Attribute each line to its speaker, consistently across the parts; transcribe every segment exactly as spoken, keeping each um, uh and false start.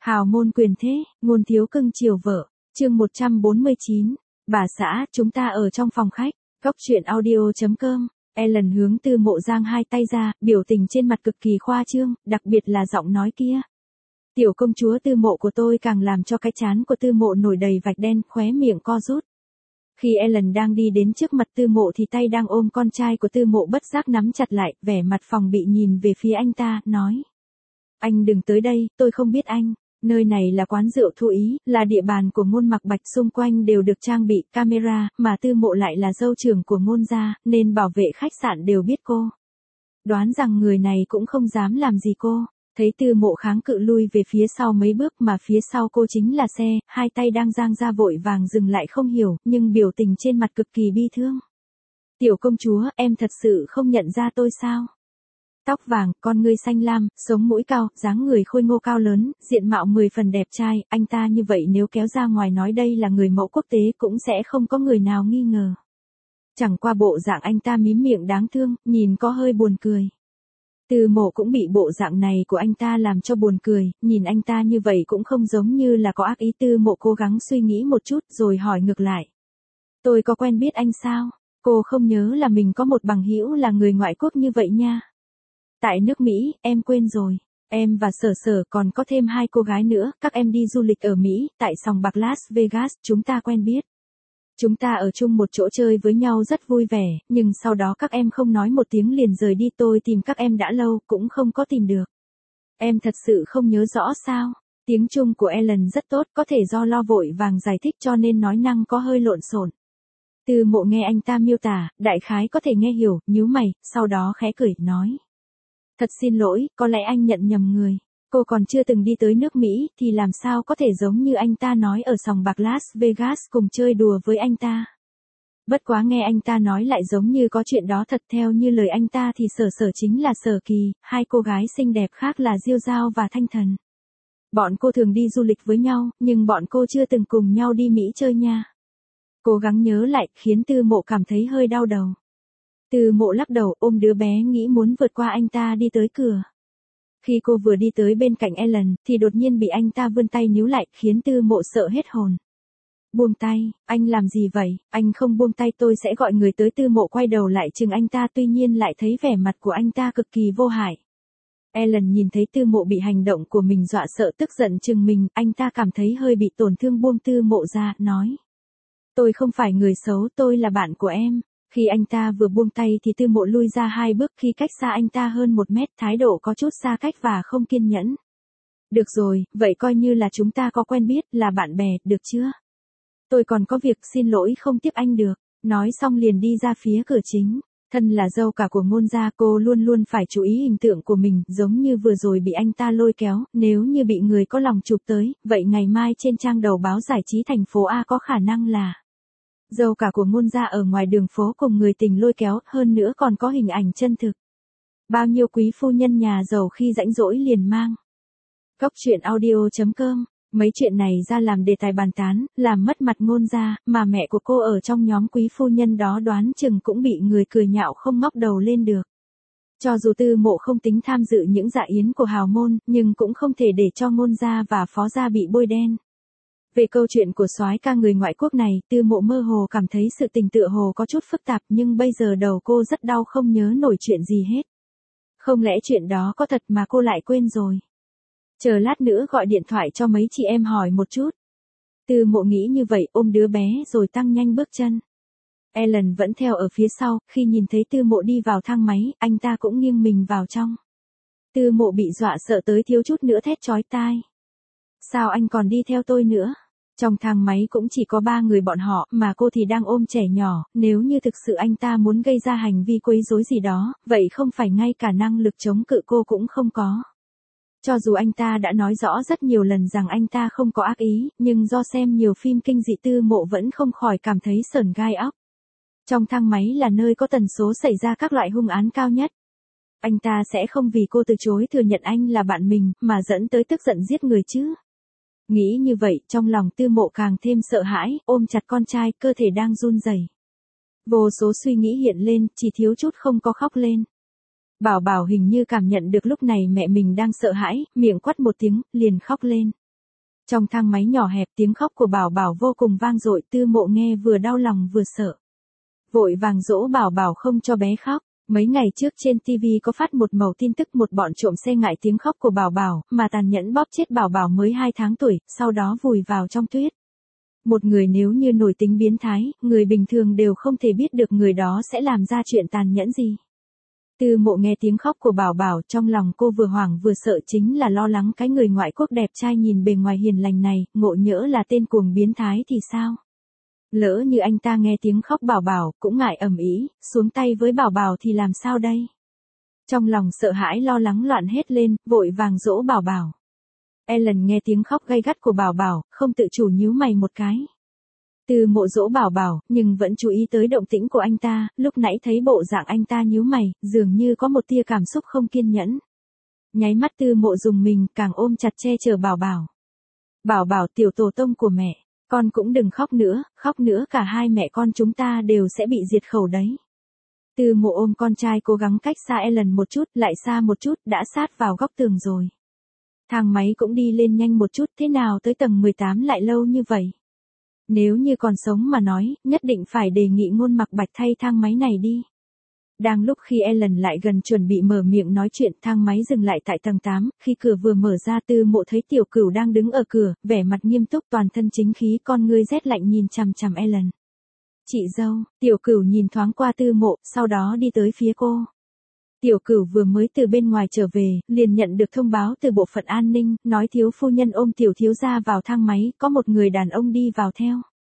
Speaker 1: Hào môn quyền thế, ngôn thiếu cưng chiều vợ. Chương một trăm bốn mươi chín. Bà xã, chúng ta ở trong phòng khách. Góc truyện audio chấm com. Ellen hướng Tư Mộ giang hai tay ra, biểu tình trên mặt cực kỳ khoa trương, đặc biệt là giọng nói kia. Tiểu công chúa Tư Mộ của tôi càng làm cho cái trán của Tư Mộ nổi đầy vạch đen, khóe miệng co rút. Khi Ellen đang đi đến trước mặt Tư Mộ thì tay đang ôm con trai của Tư Mộ bất giác nắm chặt lại, vẻ mặt phòng bị nhìn về phía anh ta, nói. Anh đừng tới đây, tôi không biết anh. Nơi này là quán rượu Thu Ý, là địa bàn của Ngôn Mặc Bạch, xung quanh đều được trang bị camera, mà Tư Mộ lại là dâu trưởng của Ngôn gia, nên bảo vệ khách sạn đều biết cô. Đoán rằng người này cũng không dám làm gì cô. Thấy Tư Mộ kháng cự lui về phía sau mấy bước mà phía sau cô chính là xe, hai tay đang giang ra vội vàng dừng lại không hiểu, nhưng biểu tình trên mặt cực kỳ bi thương. Tiểu công chúa, em thật sự không nhận ra tôi sao? Tóc vàng, con ngươi xanh lam, sống mũi cao, dáng người khôi ngô cao lớn, diện mạo mười phần đẹp trai, anh ta như vậy nếu kéo ra ngoài nói đây là người mẫu quốc tế cũng sẽ không có người nào nghi ngờ. Chẳng qua bộ dạng anh ta mím miệng đáng thương, nhìn có hơi buồn cười. Tư Mộ cũng bị bộ dạng này của anh ta làm cho buồn cười, nhìn anh ta như vậy cũng không giống như là có ác ý. Tư Mộ cố gắng suy nghĩ một chút rồi hỏi ngược lại. Tôi có quen biết anh sao? Cô không nhớ là mình có một bằng hữu là người ngoại quốc như vậy nha. Tại nước Mỹ, em quên rồi. Em và Sở Sở còn có thêm hai cô gái nữa, các em đi du lịch ở Mỹ, tại sòng bạc Las Vegas, chúng ta quen biết. Chúng ta ở chung một chỗ chơi với nhau rất vui vẻ, nhưng sau đó các em không nói một tiếng liền rời đi, tôi tìm các em đã lâu, cũng không có tìm được. Em thật sự không nhớ rõ sao? Tiếng Trung của Ellen rất tốt, có thể do lo vội vàng giải thích cho nên nói năng có hơi lộn xộn. Tư Mộ nghe anh ta miêu tả, đại khái có thể nghe hiểu, nhíu mày, sau đó khẽ cười, nói. Thật xin lỗi, có lẽ anh nhận nhầm người. Cô còn chưa từng đi tới nước Mỹ, thì làm sao có thể giống như anh ta nói ở sòng bạc Las Vegas cùng chơi đùa với anh ta. Bất quá nghe anh ta nói lại giống như có chuyện đó thật, theo như lời anh ta thì Sở Sở chính là Sở Kỳ, hai cô gái xinh đẹp khác là Diêu Giao và Thanh Thần. Bọn cô thường đi du lịch với nhau, nhưng bọn cô chưa từng cùng nhau đi Mỹ chơi nha. Cố gắng nhớ lại, khiến Tư Mộ cảm thấy hơi đau đầu. Tư Mộ lắc đầu, ôm đứa bé nghĩ muốn vượt qua anh ta đi tới cửa. Khi cô vừa đi tới bên cạnh Ellen, thì đột nhiên bị anh ta vươn tay níu lại, khiến Tư Mộ sợ hết hồn. Buông tay, anh làm gì vậy? Anh không buông tay tôi sẽ gọi người tới. Tư Mộ quay đầu lại chừng anh ta, tuy nhiên lại thấy vẻ mặt của anh ta cực kỳ vô hại. Ellen nhìn thấy Tư Mộ bị hành động của mình dọa sợ tức giận chừng mình, anh ta cảm thấy hơi bị tổn thương buông Tư Mộ ra, nói. Tôi không phải người xấu, tôi là bạn của em. Khi anh ta vừa buông tay thì Tư Mộ lui ra hai bước, khi cách xa anh ta hơn một mét, thái độ có chút xa cách và không kiên nhẫn. Được rồi, vậy coi như là chúng ta có quen biết, là bạn bè, được chưa? Tôi còn có việc, xin lỗi không tiếp anh được. Nói xong liền đi ra phía cửa chính. Thân là dâu cả của Ngôn gia, cô luôn luôn phải chú ý hình tượng của mình, giống như vừa rồi bị anh ta lôi kéo, nếu như bị người có lòng chụp tới, vậy ngày mai trên trang đầu báo giải trí thành phố A có khả năng là dâu cả của Ngôn gia ở ngoài đường phố cùng người tình lôi kéo, hơn nữa còn có hình ảnh chân thực. Bao nhiêu quý phu nhân nhà giàu khi rãnh rỗi liền mang. Góc truyện audio chấm com. Mấy chuyện này ra làm đề tài bàn tán, làm mất mặt Ngôn gia, mà mẹ của cô ở trong nhóm quý phu nhân đó đoán chừng cũng bị người cười nhạo không ngóc đầu lên được. Cho dù Tư Mộ không tính tham dự những dạ yến của hào môn, nhưng cũng không thể để cho Ngôn gia và Phó gia bị bôi đen. Về câu chuyện của soái ca người ngoại quốc này, Tư Mộ mơ hồ cảm thấy sự tình tựa hồ có chút phức tạp, nhưng bây giờ đầu cô rất đau không nhớ nổi chuyện gì hết. Không lẽ chuyện đó có thật mà cô lại quên rồi? Chờ lát nữa gọi điện thoại cho mấy chị em hỏi một chút. Tư Mộ nghĩ như vậy, ôm đứa bé rồi tăng nhanh bước chân. Ellen vẫn theo ở phía sau, khi nhìn thấy Tư Mộ đi vào thang máy, anh ta cũng nghiêng mình vào trong. Tư Mộ bị dọa sợ tới thiếu chút nữa thét chói tai. Sao anh còn đi theo tôi nữa? Trong thang máy cũng chỉ có ba người bọn họ, mà cô thì đang ôm trẻ nhỏ, nếu như thực sự anh ta muốn gây ra hành vi quấy rối gì đó, vậy không phải ngay cả năng lực chống cự cô cũng không có. Cho dù anh ta đã nói rõ rất nhiều lần rằng anh ta không có ác ý, nhưng do xem nhiều phim kinh dị, Tư Mộ vẫn không khỏi cảm thấy sởn gai óc. Trong thang máy là nơi có tần số xảy ra các loại hung án cao nhất. Anh ta sẽ không vì cô từ chối thừa nhận anh là bạn mình, mà dẫn tới tức giận giết người chứ. Nghĩ như vậy, trong lòng Tư Mộ càng thêm sợ hãi, ôm chặt con trai, cơ thể đang run rẩy. Vô số suy nghĩ hiện lên, chỉ thiếu chút không có khóc lên. Bảo Bảo hình như cảm nhận được lúc này mẹ mình đang sợ hãi, miệng quắt một tiếng, liền khóc lên. Trong thang máy nhỏ hẹp tiếng khóc của Bảo Bảo vô cùng vang dội, Tư Mộ nghe vừa đau lòng vừa sợ. Vội vàng dỗ Bảo Bảo không cho bé khóc. Mấy ngày trước trên ti vi có phát một mẩu tin tức một bọn trộm xe ngại tiếng khóc của Bảo Bảo, mà tàn nhẫn bóp chết Bảo Bảo mới hai tháng tuổi, sau đó vùi vào trong tuyết. Một người nếu như nổi tính biến thái, người bình thường đều không thể biết được người đó sẽ làm ra chuyện tàn nhẫn gì. Tư Mộ nghe tiếng khóc của Bảo Bảo, trong lòng cô vừa hoảng vừa sợ, chính là lo lắng cái người ngoại quốc đẹp trai nhìn bề ngoài hiền lành này, ngộ nhỡ là tên cuồng biến thái thì sao? Lỡ như anh ta nghe tiếng khóc Bảo Bảo, cũng ngại ầm ĩ, xuống tay với Bảo Bảo thì làm sao đây? Trong lòng sợ hãi lo lắng loạn hết lên, vội vàng dỗ Bảo Bảo. Ellen nghe tiếng khóc gay gắt của Bảo Bảo, không tự chủ nhíu mày một cái. Tư Mộ dỗ Bảo Bảo, nhưng vẫn chú ý tới động tĩnh của anh ta, lúc nãy thấy bộ dạng anh ta nhíu mày, dường như có một tia cảm xúc không kiên nhẫn. Nháy mắt Tư Mộ dùng mình, càng ôm chặt che chở Bảo Bảo. Bảo Bảo, tiểu tổ tông của mẹ, con cũng đừng khóc nữa, khóc nữa cả hai mẹ con chúng ta đều sẽ bị diệt khẩu đấy. Tư Mộ ôm con trai cố gắng cách xa Ellen một chút, lại xa một chút, đã sát vào góc tường rồi. Thang máy cũng đi lên nhanh một chút, thế nào tới tầng mười tám lại lâu như vậy? Nếu như còn sống mà nói, nhất định phải đề nghị Ngôn Mặc Bạch thay thang máy này đi. Đang lúc khi Ellen lại gần chuẩn bị mở miệng nói chuyện, thang máy dừng lại tại tầng tám, khi cửa vừa mở ra Tư Mộ thấy Tiểu Cửu đang đứng ở cửa, vẻ mặt nghiêm túc toàn thân chính khí, con ngươi rét lạnh nhìn chằm chằm Ellen. Chị dâu, Tiểu Cửu nhìn thoáng qua Tư Mộ, sau đó đi tới phía cô. Tiểu Cửu vừa mới từ bên ngoài trở về, liền nhận được thông báo từ bộ phận an ninh, nói thiếu phu nhân ôm tiểu thiếu gia vào thang máy, có một người đàn ông đi vào theo.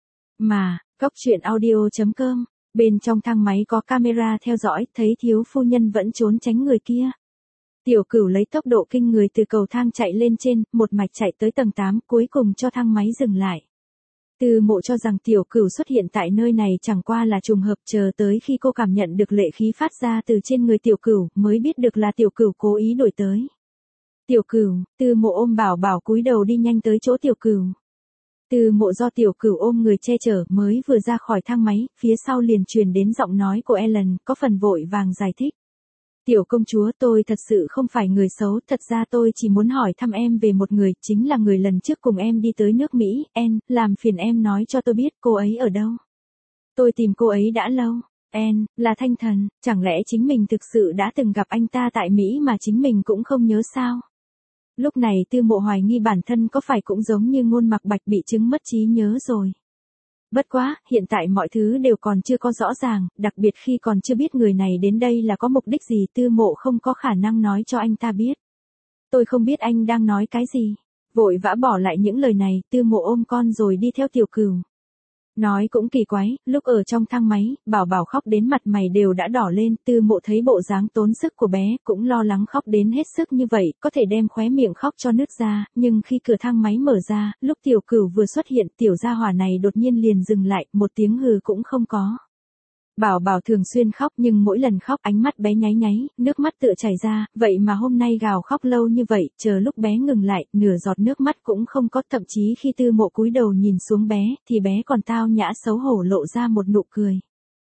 Speaker 1: Mà, Cốc truyện audio chấm com, bên trong thang máy có camera theo dõi, thấy thiếu phu nhân vẫn trốn tránh người kia. Tiểu Cửu lấy tốc độ kinh người từ cầu thang chạy lên trên, một mạch chạy tới tầng tám, cuối cùng cho thang máy dừng lại. Tư Mộ cho rằng Tiểu Cửu xuất hiện tại nơi này chẳng qua là trùng hợp, chờ tới khi cô cảm nhận được lệ khí phát ra từ trên người Tiểu Cửu, mới biết được là Tiểu Cửu cố ý đuổi tới. Tiểu Cửu, Tư Mộ ôm Bảo Bảo cúi đầu đi nhanh tới chỗ Tiểu Cửu. Tư Mộ do Tiểu Cửu ôm người che chở, mới vừa ra khỏi thang máy, phía sau liền truyền đến giọng nói của Ellen, có phần vội vàng giải thích. Tiểu công chúa, tôi thật sự không phải người xấu, thật ra tôi chỉ muốn hỏi thăm em về một người, chính là người lần trước cùng em đi tới nước Mỹ, Anne, làm phiền em nói cho tôi biết cô ấy ở đâu. Tôi tìm cô ấy đã lâu. Anne, là Thanh Thần, chẳng lẽ chính mình thực sự đã từng gặp anh ta tại Mỹ mà chính mình cũng không nhớ sao? Lúc này Tư Mộ hoài nghi bản thân có phải cũng giống như Ngôn Mặc Bạch bị chứng mất trí nhớ rồi. Bất quá, hiện tại mọi thứ đều còn chưa có rõ ràng, đặc biệt khi còn chưa biết người này đến đây là có mục đích gì, Tư Mộ không có khả năng nói cho anh ta biết. Tôi không biết anh đang nói cái gì. Vội vã bỏ lại những lời này, Tư Mộ ôm con rồi đi theo Tiểu Cửu. Nói cũng kỳ quái, lúc ở trong thang máy, Bảo Bảo khóc đến mặt mày đều đã đỏ lên, Tư Mộ thấy bộ dáng tốn sức của bé, cũng lo lắng khóc đến hết sức như vậy, có thể đem khóe miệng khóc cho nứt ra, nhưng khi cửa thang máy mở ra, lúc Tiểu Cửu vừa xuất hiện, tiểu gia hỏa này đột nhiên liền dừng lại, một tiếng hừ cũng không có. Bảo Bảo thường xuyên khóc nhưng mỗi lần khóc ánh mắt bé nháy nháy, nước mắt tựa chảy ra, vậy mà hôm nay gào khóc lâu như vậy, chờ lúc bé ngừng lại, nửa giọt nước mắt cũng không có, thậm chí khi Tư Mộ cúi đầu nhìn xuống bé, thì bé còn tao nhã xấu hổ lộ ra một nụ cười.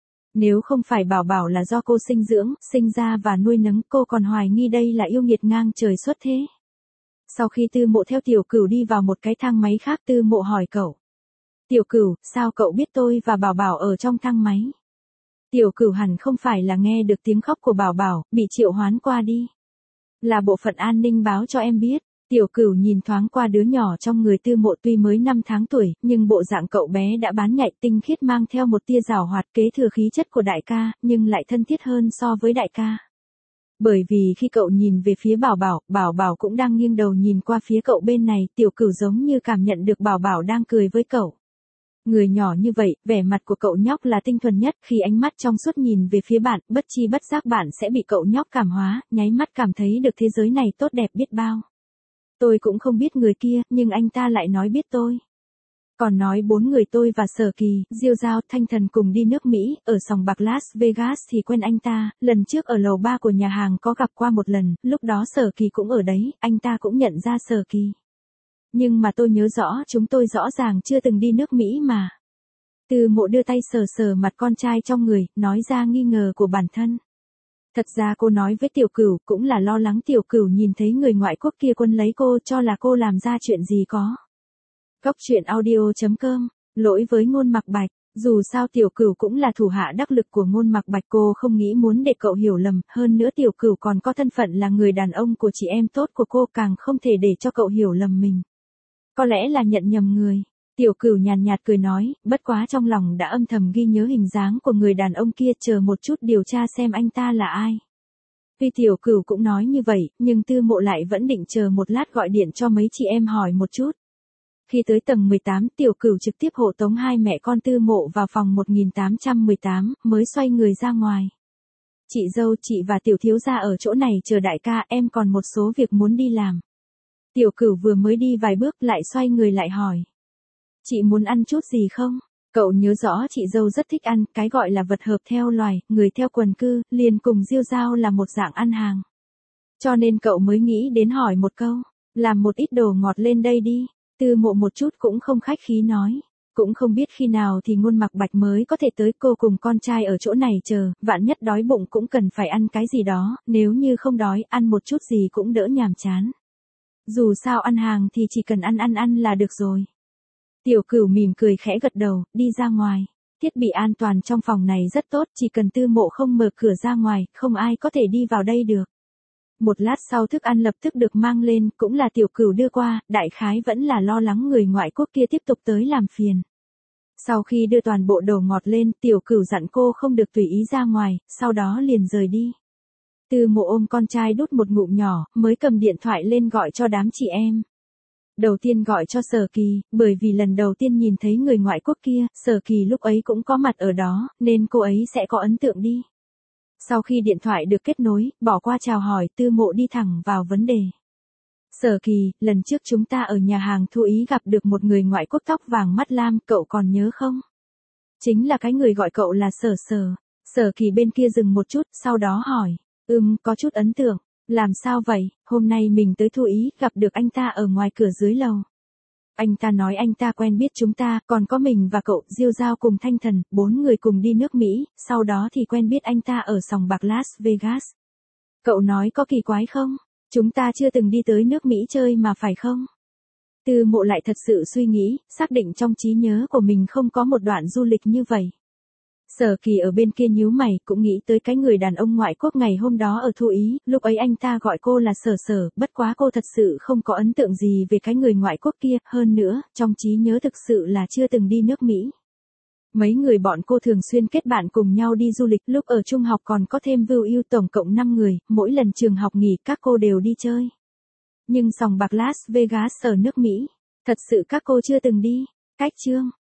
Speaker 1: Nếu không phải Bảo Bảo là do cô sinh dưỡng, sinh ra và nuôi nấng, cô còn hoài nghi đây là yêu nghiệt ngang trời xuất thế. Sau khi Tư Mộ theo Tiểu Cửu đi vào một cái thang máy khác, Tư Mộ hỏi cậu. Tiểu Cửu, sao cậu biết tôi và Bảo Bảo ở trong thang máy? Tiểu Cửu hẳn không phải là nghe được tiếng khóc của Bảo Bảo, bị triệu hoán qua đi. Là bộ phận an ninh báo cho em biết. Tiểu Cửu nhìn thoáng qua đứa nhỏ trong người Tư Mộ, tuy mới năm tháng tuổi, nhưng bộ dạng cậu bé đã bán nhạy tinh khiết, mang theo một tia giảo hoạt, kế thừa khí chất của đại ca, nhưng lại thân thiết hơn so với đại ca. Bởi vì khi cậu nhìn về phía Bảo Bảo, Bảo Bảo cũng đang nghiêng đầu nhìn qua phía cậu bên này, Tiểu Cửu giống như cảm nhận được Bảo Bảo đang cười với cậu. Người nhỏ như vậy, vẻ mặt của cậu nhóc là tinh thuần nhất, khi ánh mắt trong suốt nhìn về phía bạn, bất chi bất giác bạn sẽ bị cậu nhóc cảm hóa, nháy mắt cảm thấy được thế giới này tốt đẹp biết bao. Tôi cũng không biết người kia, nhưng anh ta lại nói biết tôi. Còn nói bốn người tôi và Sở Kỳ, Diêu Giao, Thanh Thần cùng đi nước Mỹ, ở sòng bạc Las Vegas thì quen anh ta, lần trước ở lầu ba của nhà hàng có gặp qua một lần, lúc đó Sở Kỳ cũng ở đấy, anh ta cũng nhận ra Sở Kỳ. Nhưng mà tôi nhớ rõ chúng tôi rõ ràng chưa từng đi nước Mỹ mà. Tư Mộ đưa tay sờ sờ mặt con trai trong người, nói ra nghi ngờ của bản thân. Thật ra cô nói với Tiểu Cửu cũng là lo lắng Tiểu Cửu nhìn thấy người ngoại quốc kia quân lấy cô, cho là cô làm ra chuyện gì có. Góc truyện audio chấm com, lỗi với Ngôn Mặc Bạch, dù sao Tiểu Cửu cũng là thủ hạ đắc lực của Ngôn Mặc Bạch, cô không nghĩ muốn để cậu hiểu lầm, hơn nữa Tiểu Cửu còn có thân phận là người đàn ông của chị em tốt của cô, càng không thể để cho cậu hiểu lầm mình. Có lẽ là nhận nhầm người. Tiểu Cửu nhàn nhạt cười nói, bất quá trong lòng đã âm thầm ghi nhớ hình dáng của người đàn ông kia, chờ một chút điều tra xem anh ta là ai. Tuy Tiểu Cửu cũng nói như vậy, nhưng Tư Mộ lại vẫn định chờ một lát gọi điện cho mấy chị em hỏi một chút. Khi tới tầng mười tám, Tiểu Cửu trực tiếp hộ tống hai mẹ con Tư Mộ vào phòng một nghìn tám trăm mười tám, mới xoay người ra ngoài. Chị dâu, chị và Tiểu thiếu gia ở chỗ này chờ đại ca, em còn một số việc muốn đi làm. Tiểu Cửu vừa mới đi vài bước lại xoay người lại hỏi. Chị muốn ăn chút gì không? Cậu nhớ rõ chị dâu rất thích ăn, cái gọi là vật hợp theo loài, người theo quần cư, liền cùng Diêu Giao là một dạng ăn hàng. Cho nên cậu mới nghĩ đến hỏi một câu, làm một ít đồ ngọt lên đây đi. Tư Mộ một chút cũng không khách khí nói, cũng không biết khi nào thì Ngôn Mặc Bạch mới có thể tới, cô cùng con trai ở chỗ này chờ, vạn nhất đói bụng cũng cần phải ăn cái gì đó, nếu như không đói, ăn một chút gì cũng đỡ nhàm chán. Dù sao ăn hàng thì chỉ cần ăn ăn ăn là được rồi. Tiểu Cửu mỉm cười khẽ gật đầu, đi ra ngoài. Thiết bị an toàn trong phòng này rất tốt, chỉ cần Tư Mộ không mở cửa ra ngoài, không ai có thể đi vào đây được. Một lát sau thức ăn lập tức được mang lên, cũng là Tiểu Cửu đưa qua, đại khái vẫn là lo lắng người ngoại quốc kia tiếp tục tới làm phiền. Sau khi đưa toàn bộ đồ ngọt lên, Tiểu Cửu dặn cô không được tùy ý ra ngoài, sau đó liền rời đi. Tư Mộ ôm con trai đút một ngụm nhỏ, mới cầm điện thoại lên gọi cho đám chị em. Đầu tiên gọi cho Sở Kỳ, bởi vì lần đầu tiên nhìn thấy người ngoại quốc kia, Sở Kỳ lúc ấy cũng có mặt ở đó, nên cô ấy sẽ có ấn tượng đi. Sau khi điện thoại được kết nối, bỏ qua chào hỏi, Tư Mộ đi thẳng vào vấn đề. Sở Kỳ, lần trước chúng ta ở nhà hàng Thu Ý gặp được một người ngoại quốc tóc vàng mắt lam, cậu còn nhớ không? Chính là cái người gọi cậu là Sở Sở. Sở Kỳ bên kia dừng một chút, sau đó hỏi, ừm, có chút ấn tượng. Làm sao vậy, hôm nay mình tới Thu Ý, gặp được anh ta ở ngoài cửa dưới lầu. Anh ta nói anh ta quen biết chúng ta, còn có mình và cậu, Diêu Giao cùng Thanh Thần, bốn người cùng đi nước Mỹ, sau đó thì quen biết anh ta ở sòng bạc Las Vegas. Cậu nói có kỳ quái không? Chúng ta chưa từng đi tới nước Mỹ chơi mà phải không? Tư Mộ lại thật sự suy nghĩ, xác định trong trí nhớ của mình không có một đoạn du lịch như vậy. Sở Kỳ ở bên kia nhíu mày, cũng nghĩ tới cái người đàn ông ngoại quốc ngày hôm đó ở Thu Ý, lúc ấy anh ta gọi cô là Sở Sở, bất quá cô thật sự không có ấn tượng gì về cái người ngoại quốc kia, hơn nữa, trong trí nhớ thực sự là chưa từng đi nước Mỹ. Mấy người bọn cô thường xuyên kết bạn cùng nhau đi du lịch, lúc ở trung học còn có thêm Vưu Yêu, tổng cộng năm người, mỗi lần trường học nghỉ các cô đều đi chơi. Nhưng sòng bạc Las Vegas ở nước Mỹ, thật sự các cô chưa từng đi. Cách chương